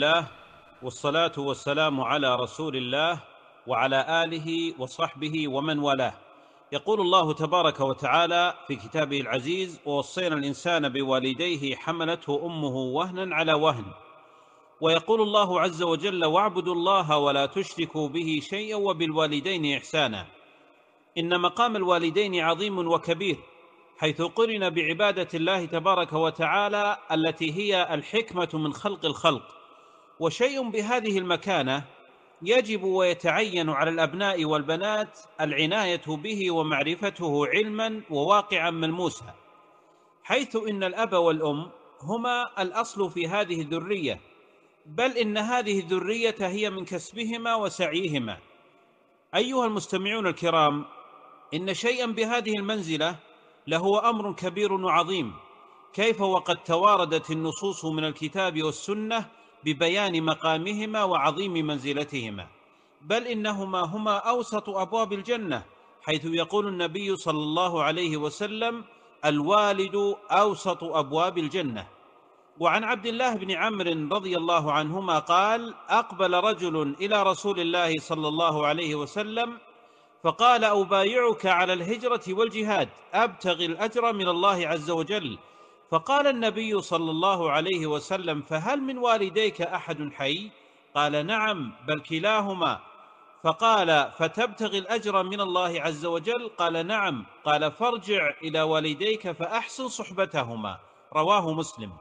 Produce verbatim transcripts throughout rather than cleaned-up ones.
الله والصلاة والسلام على رسول الله وعلى آله وصحبه ومن والاه. يقول الله تبارك وتعالى في كتابه العزيز: ووصينا الإنسان بوالديه حملته أمه وهنا على وهن. ويقول الله عز وجل: واعبدوا الله ولا تشركوا به شيئا وبالوالدين إحسانا. إن مقام الوالدين عظيم وكبير، حيث قرن بعبادة الله تبارك وتعالى التي هي الحكمة من خلق الخلق. وشيء بهذه المكانة يجب ويتعين على الأبناء والبنات العناية به ومعرفته علما وواقعا ملموسا، حيث إن الأب والأم هما الأصل في هذه الذرية، بل إن هذه الذرية هي من كسبهما وسعيهما. أيها المستمعون الكرام، إن شيئا بهذه المنزلة لهو أمر كبير وعظيم، كيف وقد تواردت النصوص من الكتاب والسنة ببيان مقامهما وعظيم منزلتهما، بل إنهما هما أوسط أبواب الجنة، حيث يقول النبي صلى الله عليه وسلم: الوالد أوسط أبواب الجنة. وعن عبد الله بن عمرو رضي الله عنهما قال: أقبل رجل إلى رسول الله صلى الله عليه وسلم فقال: أبايعك على الهجرة والجهاد أبتغي الأجر من الله عز وجل. فقال النبي صلى الله عليه وسلم: فهل من والديك أحد حي؟ قال: نعم، بل كلاهما. فقال: فتبتغي الأجر من الله عز وجل؟ قال: نعم. قال: فارجع إلى والديك فأحسن صحبتهما. رواه مسلم.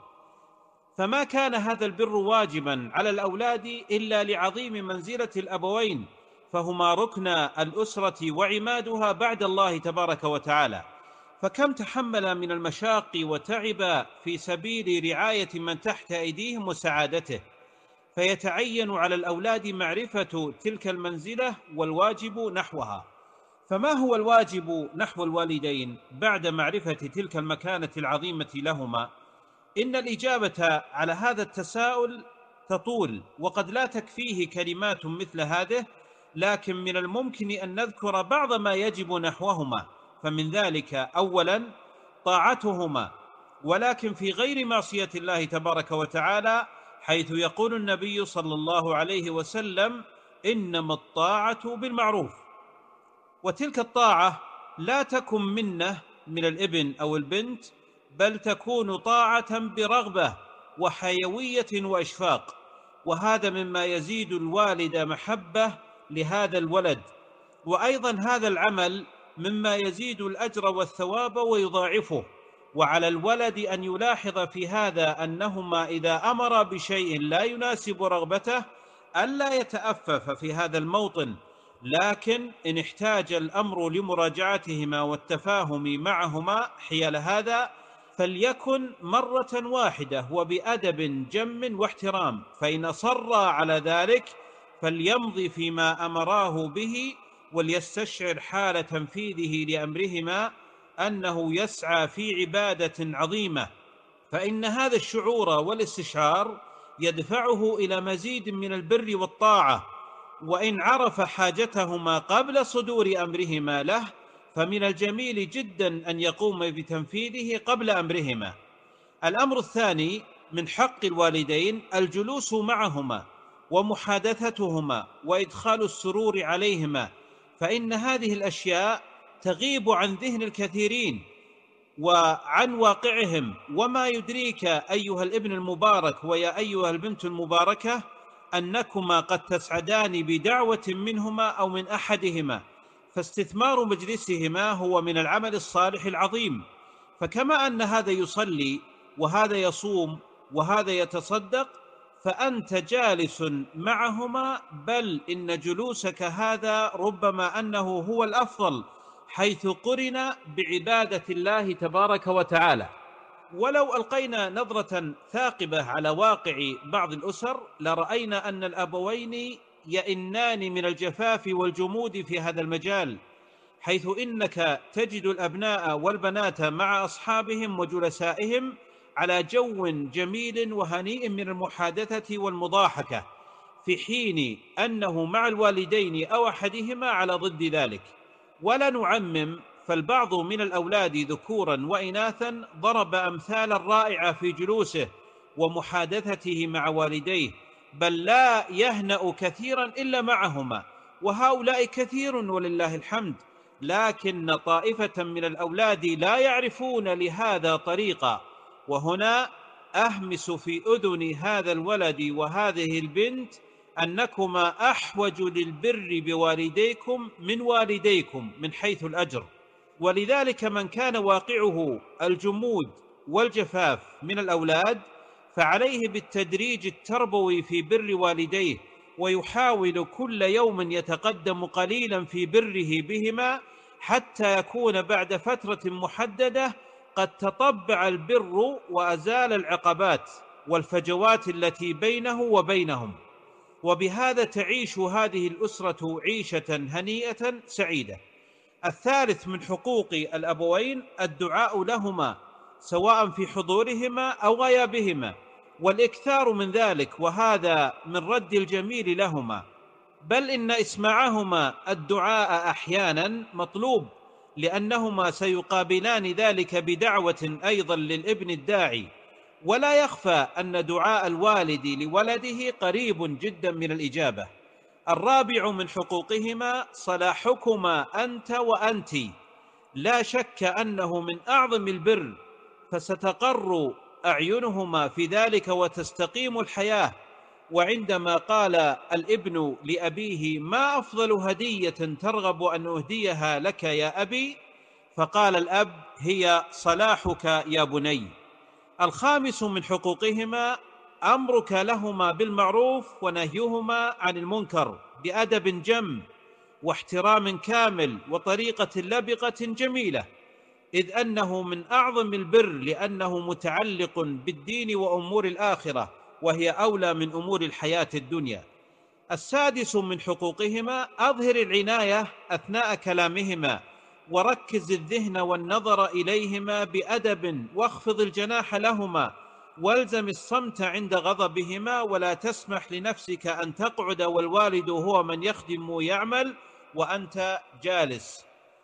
فما كان هذا البر واجبا على الأولاد إلا لعظيم منزلة الأبوين، فهما ركن الأسرة وعمادها بعد الله تبارك وتعالى. فكم تحمل من المشاق وتعب في سبيل رعاية من تحت أيديهم وسعادته، فيتعين على الأولاد معرفة تلك المنزلة والواجب نحوها. فما هو الواجب نحو الوالدين بعد معرفة تلك المكانة العظيمة لهما؟ إن الإجابة على هذا التساؤل تطول، وقد لا تكفيه كلمات مثل هذه، لكن من الممكن أن نذكر بعض ما يجب نحوهما. فمن ذلك: أولا، طاعتهما، ولكن في غير معصية الله تبارك وتعالى، حيث يقول النبي صلى الله عليه وسلم: إنما الطاعة بالمعروف. وتلك الطاعة لا تكن منة من الابن أو البنت، بل تكون طاعة برغبة وحيوية وإشفاق، وهذا مما يزيد الوالد محبة لهذا الولد. وأيضا هذا العمل مما يزيد الأجر والثواب ويضاعفه. وعلى الولد أن يلاحظ في هذا أنهما إذا أمر بشيء لا يناسب رغبته ألا يتأفف في هذا الموطن، لكن إن احتاج الأمر لمراجعتهما والتفاهم معهما حيال هذا فليكن مرة واحدة وبأدب جم واحترام، فإن أصر على ذلك فليمضي فيما أمراه به، وليستشعر حال تنفيذه لأمرهما أنه يسعى في عبادة عظيمة، فإن هذا الشعور والاستشعار يدفعه إلى مزيد من البر والطاعة. وإن عرف حاجتهما قبل صدور أمرهما له فمن الجميل جدا أن يقوم بتنفيذه قبل أمرهما. الأمر الثاني من حق الوالدين الجلوس معهما ومحادثتهما وإدخال السرور عليهما، فإن هذه الأشياء تغيب عن ذهن الكثيرين وعن واقعهم. وما يدريك أيها الابن المبارك ويا أيها البنت المباركة أنكما قد تسعدان بدعوة منهما أو من أحدهما، فاستثمار مجلسهما هو من العمل الصالح العظيم. فكما أن هذا يصلي وهذا يصوم وهذا يتصدق، فأنت جالس معهما، بل إن جلوسك هذا ربما أنه هو الأفضل، حيث قرن بعبادة الله تبارك وتعالى. ولو ألقينا نظرة ثاقبة على واقع بعض الأسر لرأينا أن الأبوين يئنان من الجفاف والجمود في هذا المجال، حيث إنك تجد الأبناء والبنات مع أصحابهم وجلسائهم على جو جميل وهنيء من المحادثة والمضاحكة، في حين أنه مع الوالدين أو أحدهما على ضد ذلك. ولا نعمم، فالبعض من الأولاد ذكورا وإناثا ضرب أمثالا رائعة في جلوسه ومحادثته مع والديه، بل لا يهنأ كثيرا إلا معهما، وهؤلاء كثير ولله الحمد، لكن طائفة من الأولاد لا يعرفون لهذا طريقا. وهنا أهمس في أذن هذا الولد وهذه البنت أنكما أحوج للبر بوالديكم من والديكم من حيث الأجر. ولذلك من كان واقعه الجمود والجفاف من الأولاد فعليه بالتدريج التربوي في بر والديه، ويحاول كل يوم يتقدم قليلا في بره بهما، حتى يكون بعد فترة محددة قد تطبع البر وأزال العقبات والفجوات التي بينه وبينهم، وبهذا تعيش هذه الأسرة عيشة هنيئة سعيدة. الثالث من حقوق الأبوين الدعاء لهما سواء في حضورهما أو غيابهما، والإكثار من ذلك، وهذا من رد الجميل لهما، بل إن إسماعهما الدعاء أحيانا مطلوب، لأنهما سيقابلان ذلك بدعوة أيضا للابن الداعي. ولا يخفى أن دعاء الوالد لولده قريب جدا من الإجابة. الرابع من حقوقهما صلاحكما أنت وأنت، لا شك أنه من أعظم البر، فستقر أعينهما في ذلك وتستقيم الحياة. وعندما قال الابن لأبيه ما أفضل هدية ترغب أن أهديها لك يا أبي، فقال الأب هي صلاحك يا بني. الخامس من حقوقهما أمرك لهما بالمعروف ونهيهما عن المنكر بأدب جم واحترام كامل وطريقة لبقة جميلة، إذ أنه من أعظم البر، لأنه متعلق بالدين وأمور الآخرة، وهي أولى من أمور الحياة الدنيا. السادس من حقوقهما أظهر العناية أثناء كلامهما، وركز الذهن والنظر إليهما بأدب، واخفض الجناح لهما، والزم الصمت عند غضبهما، ولا تسمح لنفسك أن تقعد والوالد هو من يخدم ويعمل وأنت جالس.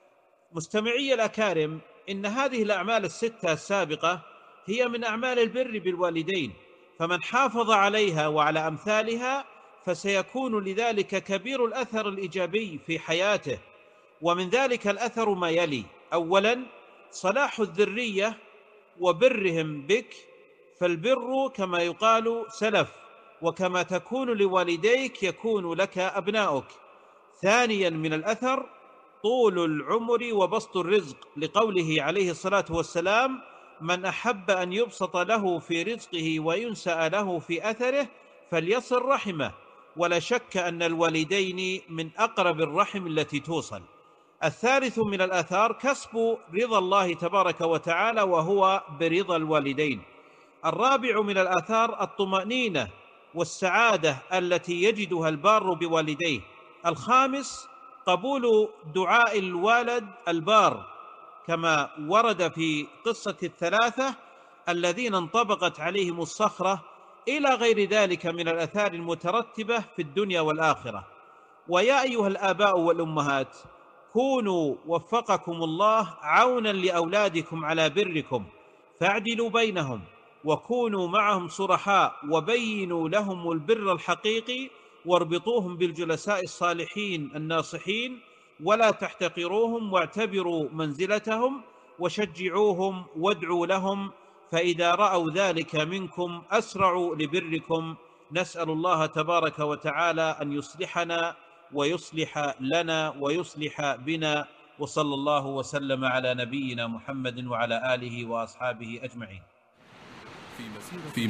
مستمعي الأكارم، إن هذه الأعمال الستة السابقة هي من أعمال البر بالوالدين، فمن حافظ عليها وعلى أمثالها فسيكون لذلك كبير الأثر الإيجابي في حياته. ومن ذلك الأثر ما يلي: أولا، صلاح الذرية وبرهم بك، فالبر كما يقال سلف، وكما تكون لوالديك يكون لك أبناؤك. ثانيا من الأثر طول العمر وبسط الرزق، لقوله عليه الصلاة والسلام: من أحب أن يبسط له في رزقه وينسأ له في أثره فليصل رحمه. ولا شك أن الوالدين من أقرب الرحم التي توصل. الثالث من الآثار كسب رضا الله تبارك وتعالى، وهو برضا الوالدين. الرابع من الآثار الطمأنينة والسعادة التي يجدها البار بوالديه. الخامس قبول دعاء الوالد البار، كما ورد في قصة الثلاثة الذين انطبقت عليهم الصخرة، إلى غير ذلك من الآثار المترتبة في الدنيا والآخرة. ويا أيها الآباء والأمهات، كونوا وفقكم الله عونا لأولادكم على بركم، فاعدلوا بينهم، وكونوا معهم صرحاء، وبينوا لهم البر الحقيقي، واربطوهم بالجلساء الصالحين الناصحين، ولا تحتقروهم، واعتبروا منزلتهم، وشجعوهم وادعوا لهم، فإذا رأوا ذلك منكم أسرعوا لبركم. نسأل الله تبارك وتعالى أن يصلحنا ويصلح لنا ويصلح بنا، وصلى الله وسلم على نبينا محمد وعلى آله وأصحابه أجمعين. في